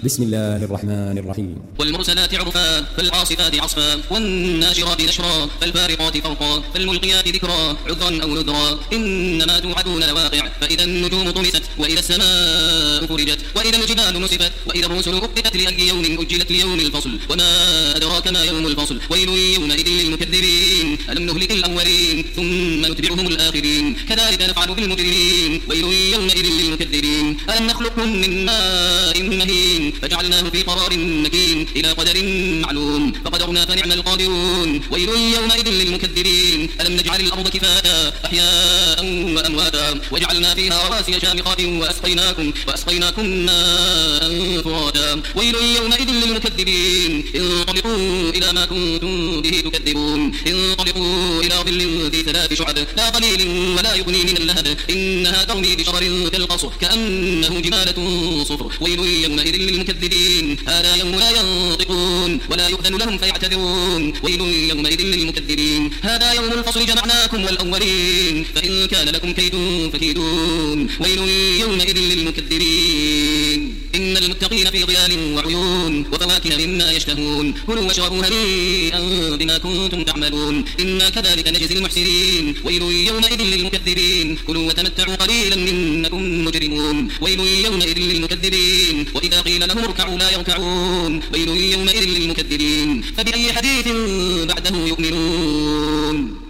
بسم الله الرحمن الرحيم. والمرسلات عرفا فالعاصفات عصفا والناشرات نشرا فالفارقات فرقا فالملقيات ذكرا عذرا أو نذرا إنما توعدون لواقع فإذا النجوم طمست وإذا السماء فرجت وإذا الجبال نصفت وإذا الرسل أقتت لأي يوم أجلت ليوم الفصل وما أدراك ما يوم الفصل ويل يومئذ للمكذبين ألم نهلك الأولين ثم نتبعهم الآخرين كذلك نفعل بالمجرمين ويل يومئذ للمكذبين ألم نخلقكم من ماء مهين فجعلناه في قرار مكين إلى قدر معلوم فقدرنا فنعم القادرون ويل يومئذ للمكذبين ألم نجعل الأرض كفاتا أحياء وأمواتا وجعلنا فيها رواسي شامخات وأسقيناكم ماء فراتا ويل يومئذ للمكذبين انطلقوا إلى ما كنتم به تكذبون انطلقوا إلى ظل ذي 3 شعب لا قليل ولا يغني من اللهب إنها ترمي بشرر كالقصر كأنه جمالة صفر ويل يومئذ للمكذبين هذا يوم لا ينطقون ولا يؤذن لهم فيعتذرون ويل يومئذ للمكذبين هذا يوم الفصل جمعناكم والأولين فإن كان لكم كيد فكيدون ويل يومئذ للمكذبين إن المتقين في ظلال وعيون وفواكه مما يشتهون كلوا واشربوا هنيئا بما كنتم تعملون إنا كذلك نجزي المحسنين ويل يومئذ للمكذبين كلوا وتمتعوا قليلا إنكم مجرمون ويل يومئذ للمكذبين وإذا قيل لهم اركعوا لا يركعون ويل يومئذ للمكذبين فبأي حديث بعده يؤمنون.